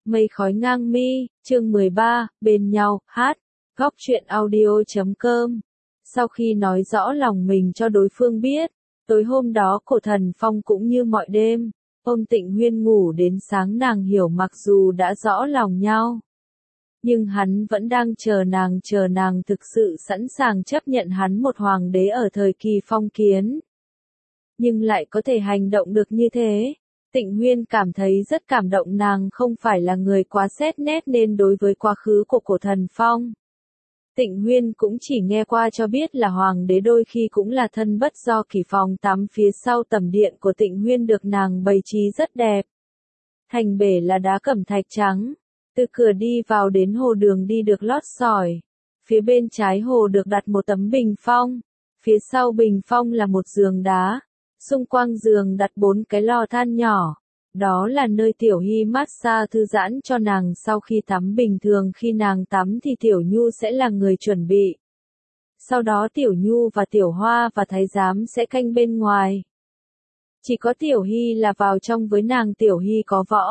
Mây khói ngang mi, chương 13, bên nhau, hát, góc truyện audio.com. Sau khi nói rõ lòng mình cho đối phương biết, tối hôm đó Cổ Thần Phong cũng như mọi đêm, ôm Tịnh Huyên ngủ đến sáng. Nàng hiểu mặc dù đã rõ lòng nhau, nhưng hắn vẫn đang chờ nàng thực sự sẵn sàng chấp nhận hắn một hoàng đế ở thời kỳ phong kiến. Nhưng lại có thể hành động được như thế. Tịnh Huyên cảm thấy rất cảm động, nàng không phải là người quá xét nét nên đối với quá khứ của Cổ Thần Phong. Tịnh Huyên cũng chỉ nghe qua cho biết là hoàng đế đôi khi cũng là thân bất do kỷ. Phòng tắm phía sau tẩm điện của Tịnh Huyên được nàng bày trí rất đẹp. Thành bể là đá cẩm thạch trắng, từ cửa đi vào đến hồ đường đi được lót sỏi. Phía bên trái hồ được đặt một tấm bình phong, phía sau bình phong là một giường đá. Xung quanh giường đặt 4 cái lò than nhỏ, đó là nơi Tiểu Hy massage thư giãn cho nàng sau khi tắm. Bình thường khi nàng tắm thì Tiểu Nhu sẽ là người chuẩn bị. Sau đó Tiểu Nhu và Tiểu Hoa và Thái Giám sẽ canh bên ngoài. Chỉ có Tiểu Hy là vào trong với nàng. Tiểu Hy có võ,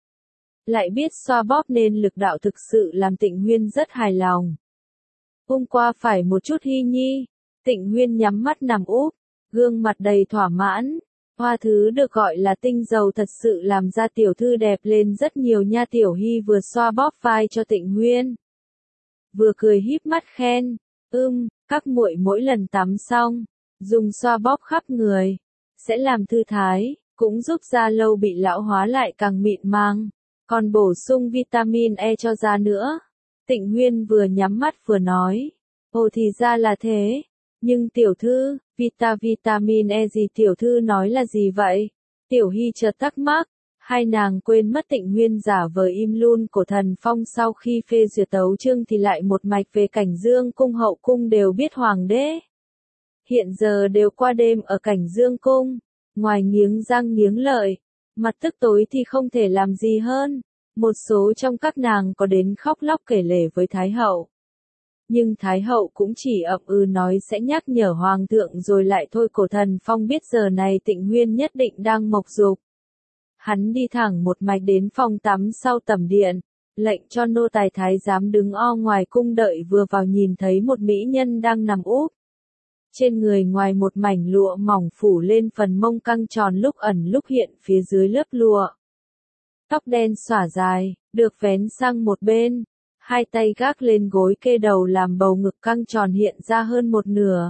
lại biết xoa bóp nên lực đạo thực sự làm Tịnh Huyên rất hài lòng. Hôm qua phải một chút Hy nhi. Tịnh Huyên nhắm mắt nằm úp, gương mặt đầy thỏa mãn. Hoa thứ được gọi là tinh dầu thật sự làm da tiểu thư đẹp lên rất nhiều nha. Tiểu Hy vừa xoa bóp vai cho Tịnh Huyên, vừa cười híp mắt khen, các muội mỗi lần tắm xong, dùng xoa bóp khắp người, sẽ làm thư thái, cũng giúp da lâu bị lão hóa lại càng mịn màng, còn bổ sung vitamin E cho da nữa. Tịnh Huyên vừa nhắm mắt vừa nói, ồ thì ra là thế. Nhưng tiểu thư, vitamin E gì tiểu thư nói là gì vậy? Tiểu Hy chợt thắc mắc, hai nàng quên mất Tịnh Huyên giả vờ im luôn. Cổ Thần Phong sau khi phê duyệt tấu chương thì lại một mạch về Cảnh Dương cung. Hậu cung đều biết hoàng đế hiện giờ đều qua đêm ở Cảnh Dương cung, ngoài nghiến răng nghiến lợi, mặt tức tối thì không thể làm gì hơn. Một số trong các nàng có đến khóc lóc kể lể với Thái hậu. Nhưng Thái hậu cũng chỉ ậm nói sẽ nhắc nhở hoàng thượng rồi lại thôi. Cổ Thần Phong biết giờ này Tịnh Huyên nhất định đang mộc dục. Hắn đi thẳng một mạch đến phòng tắm sau tẩm điện, lệnh cho nô tài Thái Giám đứng ngoài cung đợi. Vừa vào nhìn thấy một mỹ nhân đang nằm úp. Trên người ngoài một mảnh lụa mỏng phủ lên phần mông căng tròn lúc ẩn lúc hiện phía dưới lớp lụa. Tóc đen xõa dài, được vén sang một bên. Hai tay gác lên gối kê đầu làm bầu ngực căng tròn hiện ra hơn một nửa.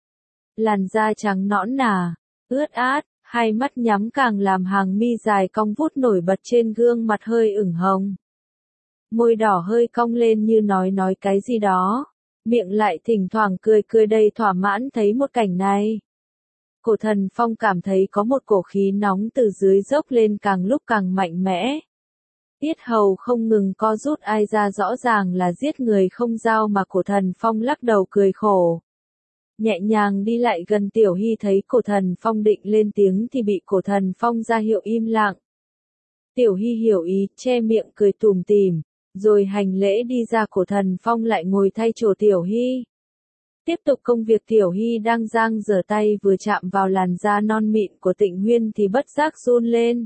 Làn da trắng nõn nà, ướt át, hai mắt nhắm càng làm hàng mi dài cong vút nổi bật trên gương mặt hơi ửng hồng. Môi đỏ hơi cong lên như nói cái gì đó, miệng lại thỉnh thoảng cười đầy thỏa mãn. Thấy một cảnh này, Cổ Thần Phong cảm thấy có một cổ khí nóng từ dưới dốc lên càng lúc càng mạnh mẽ. Tiết hầu không ngừng co rút ai ra, rõ ràng là giết người không dao mà. Cổ Thần Phong lắc đầu cười khổ, nhẹ nhàng đi lại gần Tiểu Hy. Thấy Cổ Thần Phong định lên tiếng thì bị Cổ Thần Phong ra hiệu im lặng. Tiểu Hy hiểu ý, che miệng cười tủm tỉm, rồi hành lễ đi ra. Cổ Thần Phong lại ngồi thay chỗ Tiểu Hy, tiếp tục công việc. Tiểu Hy đang giang giở tay, vừa chạm vào làn da non mịn của Tịnh Huyên thì bất giác run lên,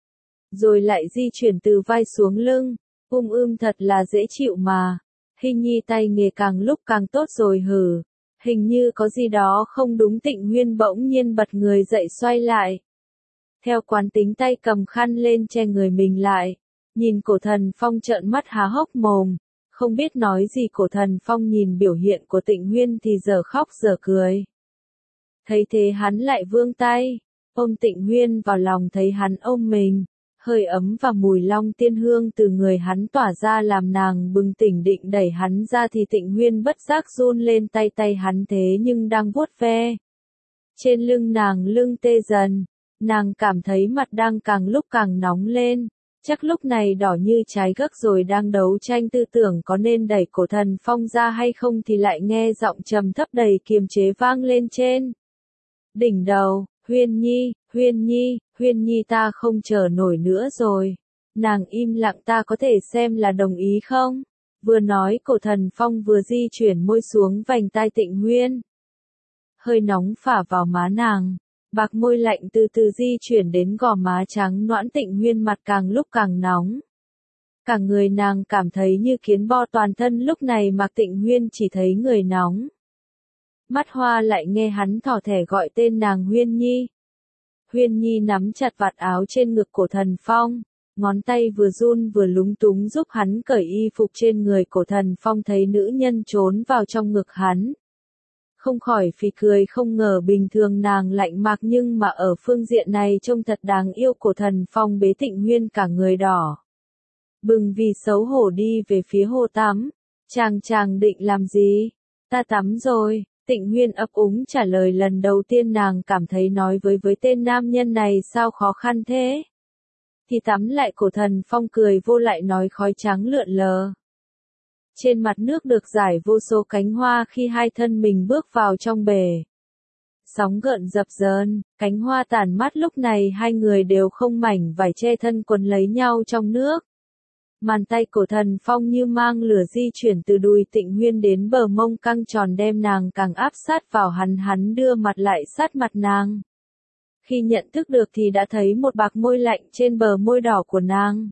rồi lại di chuyển từ vai xuống lưng. Thật là dễ chịu mà. Hy nhi tay nghề càng lúc càng tốt rồi hử. Hình như có gì đó không đúng. Tịnh Huyên bỗng nhiên bật người dậy xoay lại. Theo quán tính tay cầm khăn lên che người mình lại. Nhìn Cổ Thần Phong trợn mắt há hốc mồm, không biết nói gì. Cổ Thần Phong nhìn biểu hiện của Tịnh Huyên thì giờ khóc giờ cười. Thấy thế hắn lại vươn tay, ôm Tịnh Huyên vào lòng. Thấy hắn ôm mình, hơi ấm và mùi long tiên hương từ người hắn tỏa ra làm nàng bừng tỉnh. Định đẩy hắn ra thì Tịnh Huyên bất giác run lên. Tay hắn thế nhưng đang vuốt ve trên lưng nàng, lưng tê dần. Nàng cảm thấy mặt đang càng lúc càng nóng lên, chắc lúc này đỏ như trái gấc rồi, đang đấu tranh tư tưởng có nên đẩy Cổ Thần Phong ra hay không thì lại nghe giọng trầm thấp đầy kiềm chế vang lên trên đỉnh đầu. Huyên Nhi ta không chờ nổi nữa rồi. Nàng im lặng, ta có thể xem là đồng ý không? Vừa nói Cổ Thần Phong vừa di chuyển môi xuống vành tai Tịnh Huyên. Hơi nóng phả vào má nàng, bạc môi lạnh từ từ di chuyển đến gò má trắng nõn Tịnh Huyên, mặt càng lúc càng nóng. Cả người nàng cảm thấy như kiến bo, toàn thân lúc này Mạc Tịnh Huyên chỉ thấy người nóng. Mắt hoa lại nghe hắn thỏ thẻ gọi tên nàng Huyên Nhi. Huyên Nhi nắm chặt vạt áo trên ngực Cổ Thần Phong, ngón tay vừa run vừa lúng túng giúp hắn cởi y phục trên người. Cổ Thần Phong thấy nữ nhân trốn vào trong ngực hắn, không khỏi phì cười, không ngờ bình thường nàng lạnh mạc nhưng mà ở phương diện này trông thật đáng yêu. Cổ Thần Phong bế Tịnh Huyên cả người đỏ bừng vì xấu hổ đi về phía hồ tắm. Chàng định làm gì? Ta tắm rồi. Tịnh Huyên ấp úng trả lời, lần đầu tiên nàng cảm thấy nói với tên nam nhân này sao khó khăn thế. Thì tắm lại. Cổ Thần Phong cười vô lại nói, khói trắng lượn lờ. Trên mặt nước được rải vô số cánh hoa khi hai thân mình bước vào trong bể. Sóng gợn dập dờn, cánh hoa tàn mát, lúc này hai người đều không mảnh vải che thân quấn lấy nhau trong nước. Màn tay Cổ Thần Phong như mang lửa di chuyển từ đùi Tịnh Huyên đến bờ mông căng tròn, đem nàng càng áp sát vào hắn đưa mặt lại sát mặt nàng. Khi nhận thức được thì đã thấy một bạc môi lạnh trên bờ môi đỏ của nàng.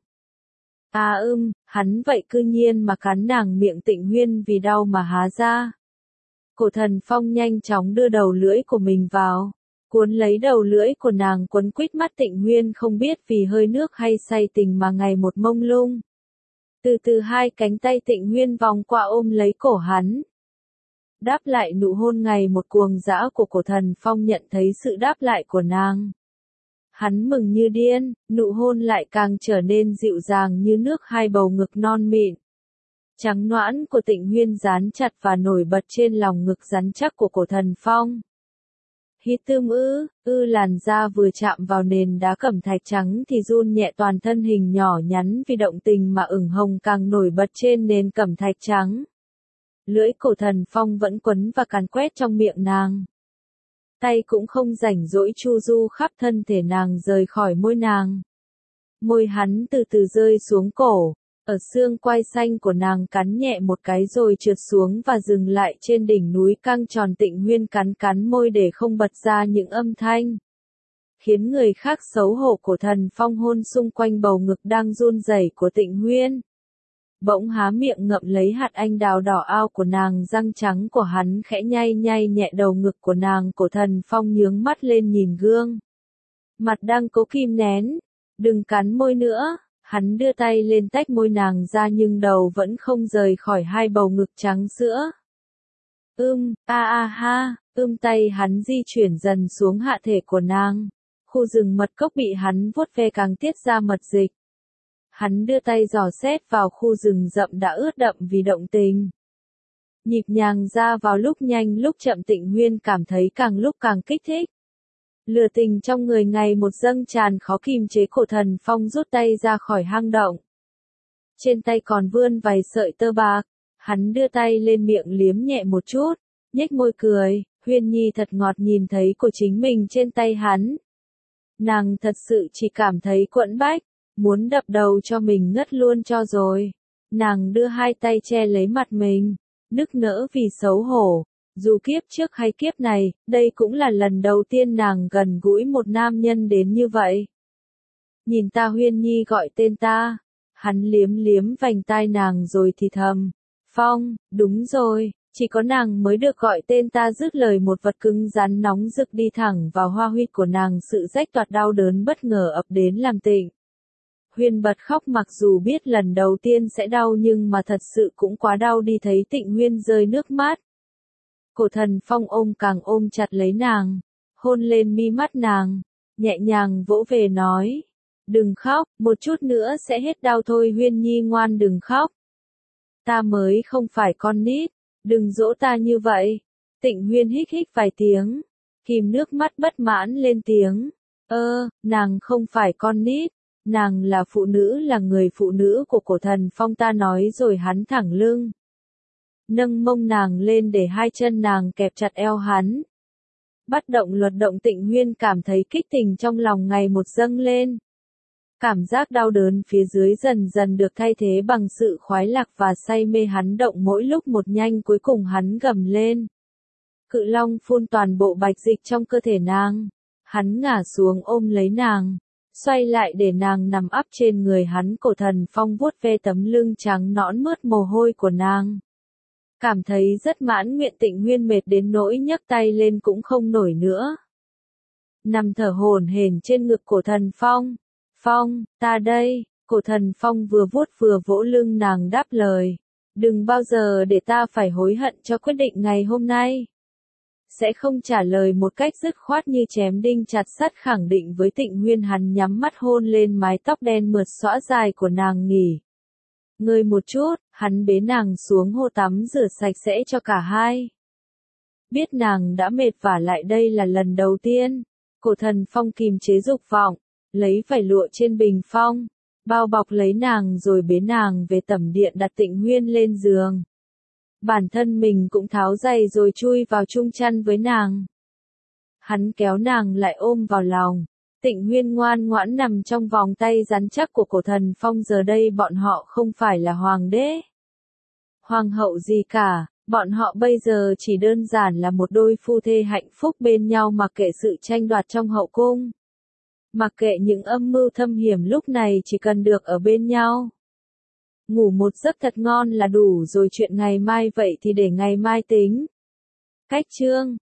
Hắn vậy cư nhiên mà cắn nàng. Miệng Tịnh Huyên vì đau mà há ra. Cổ Thần Phong nhanh chóng đưa đầu lưỡi của mình vào, cuốn lấy đầu lưỡi của nàng, quấn quýt. Mắt Tịnh Huyên không biết vì hơi nước hay say tình mà ngày một mông lung. Từ từ hai cánh tay Tịnh Huyên vòng qua ôm lấy cổ hắn. Đáp lại nụ hôn ngày một cuồng dã của Cổ Thần Phong. Nhận thấy sự đáp lại của nàng, hắn mừng như điên, nụ hôn lại càng trở nên dịu dàng như nước. Hai bầu ngực non mịn, trắng nõn của Tịnh Huyên dán chặt và nổi bật trên lòng ngực rắn chắc của Cổ Thần Phong. Hít tươm làn da vừa chạm vào nền đá cẩm thạch trắng thì run nhẹ, toàn thân hình nhỏ nhắn vì động tình mà ửng hồng càng nổi bật trên nền cẩm thạch trắng. Lưỡi Cổ Thần Phong vẫn quấn và càn quét trong miệng nàng. Tay cũng không rảnh rỗi chu du khắp thân thể nàng rời khỏi môi nàng. Môi hắn từ từ rơi xuống cổ, ở xương quai xanh của nàng cắn nhẹ một cái rồi trượt xuống và dừng lại trên đỉnh núi căng tròn. Tịnh Huyên cắn môi để không bật ra những âm thanh khiến người khác xấu hổ. Cổ Thần Phong hôn xung quanh bầu ngực đang run rẩy của Tịnh Huyên, bỗng há miệng ngậm lấy hạt anh đào đỏ ao của nàng. Răng trắng của hắn khẽ nhay nhẹ đầu ngực của nàng. Cổ Thần Phong nhướng mắt lên nhìn gương mặt đang cố kìm nén, đừng cắn môi nữa. Hắn đưa tay lên tách môi nàng ra nhưng đầu vẫn không rời khỏi hai bầu ngực trắng sữa. Tay hắn di chuyển dần xuống hạ thể của nàng. Khu rừng mật cốc bị hắn vuốt ve càng tiết ra mật dịch. Hắn đưa tay dò xét vào khu rừng rậm đã ướt đậm vì động tình. Nhịp nhàng ra vào lúc nhanh lúc chậm. Tịnh Huyên cảm thấy càng lúc càng kích thích. Lửa tình trong người ngày một dâng tràn, khó kìm chế. Cổ Thần Phong rút tay ra khỏi hang động. Trên tay còn vươn vài sợi tơ bạc. Hắn đưa tay lên miệng liếm nhẹ một chút, nhếch môi cười. Huyên Nhi thật ngọt nhìn thấy của chính mình trên tay hắn. Nàng thật sự chỉ cảm thấy quẫn bách, muốn đập đầu cho mình ngất luôn cho rồi. Nàng đưa hai tay che lấy mặt mình, nức nở vì xấu hổ. Dù kiếp trước hay kiếp này, đây cũng là lần đầu tiên nàng gần gũi một nam nhân đến như vậy. Nhìn ta. Huyên Nhi gọi tên ta. Hắn liếm vành tai nàng rồi thì thầm. Phong, đúng rồi, chỉ có nàng mới được gọi tên ta. Dứt lời một vật cứng rắn nóng rực đi thẳng vào hoa huyệt của nàng. Sự rách toạc đau đớn bất ngờ ập đến làm Tịnh Huyên bật khóc, mặc dù biết lần đầu tiên sẽ đau nhưng mà thật sự cũng quá đau đi. Thấy Tịnh Huyên rơi nước mắt, Cổ Thần Phong càng ôm chặt lấy nàng, hôn lên mi mắt nàng, nhẹ nhàng vỗ về nói. Đừng khóc, một chút nữa sẽ hết đau thôi. Huyên Nhi ngoan đừng khóc. Ta mới không phải con nít, đừng dỗ ta như vậy. Tịnh Huyên hích vài tiếng, kìm nước mắt bất mãn lên tiếng. Nàng không phải con nít, nàng là phụ nữ, là người phụ nữ của Cổ Thần Phong. Ta nói rồi. Hắn thẳng lưng, nâng mông nàng lên để hai chân nàng kẹp chặt eo hắn. Bắt động luật động. Tịnh Huyên cảm thấy kích tình trong lòng ngày một dâng lên. Cảm giác đau đớn phía dưới dần dần được thay thế bằng sự khoái lạc và say mê. Hắn động mỗi lúc một nhanh, cuối cùng hắn gầm lên. Cự long phun toàn bộ bạch dịch trong cơ thể nàng. Hắn ngả xuống ôm lấy nàng, xoay lại để nàng nằm ắp trên người hắn. Cổ Thần Phong vuốt ve tấm lưng trắng nõn mướt mồ hôi của nàng. Cảm thấy rất mãn nguyện. Tịnh Huyên mệt đến nỗi nhấc tay lên cũng không nổi nữa. Nằm thở hổn hển trên ngực Cổ Thần Phong. Phong, ta đây. Cổ Thần Phong vừa vuốt vừa vỗ lưng nàng đáp lời. Đừng bao giờ để ta phải hối hận cho quyết định ngày hôm nay. Sẽ không trả lời một cách dứt khoát như chém đinh chặt sắt khẳng định với Tịnh Huyên. Hắn nhắm mắt hôn lên mái tóc đen mượt xõa dài của nàng nghỉ. Ngơi một chút, hắn bế nàng xuống hồ tắm rửa sạch sẽ cho cả hai. Biết nàng đã mệt vả lại đây là lần đầu tiên. Cổ Thần Phong kìm chế dục vọng, lấy vải lụa trên bình phong, bao bọc lấy nàng rồi bế nàng về tẩm điện đặt Tịnh Huyên lên giường. Bản thân mình cũng tháo giày rồi chui vào chung chăn với nàng. Hắn kéo nàng lại ôm vào lòng. Tịnh Huyên ngoan ngoãn nằm trong vòng tay rắn chắc của Cổ Thần Phong. Giờ đây bọn họ không phải là hoàng đế, hoàng hậu gì cả. Bọn họ bây giờ chỉ đơn giản là một đôi phu thê hạnh phúc bên nhau, mặc kệ sự tranh đoạt trong hậu cung. Mặc kệ những âm mưu thâm hiểm, lúc này chỉ cần được ở bên nhau. Ngủ một giấc thật ngon là đủ rồi, chuyện ngày mai vậy thì để ngày mai tính. Cách chương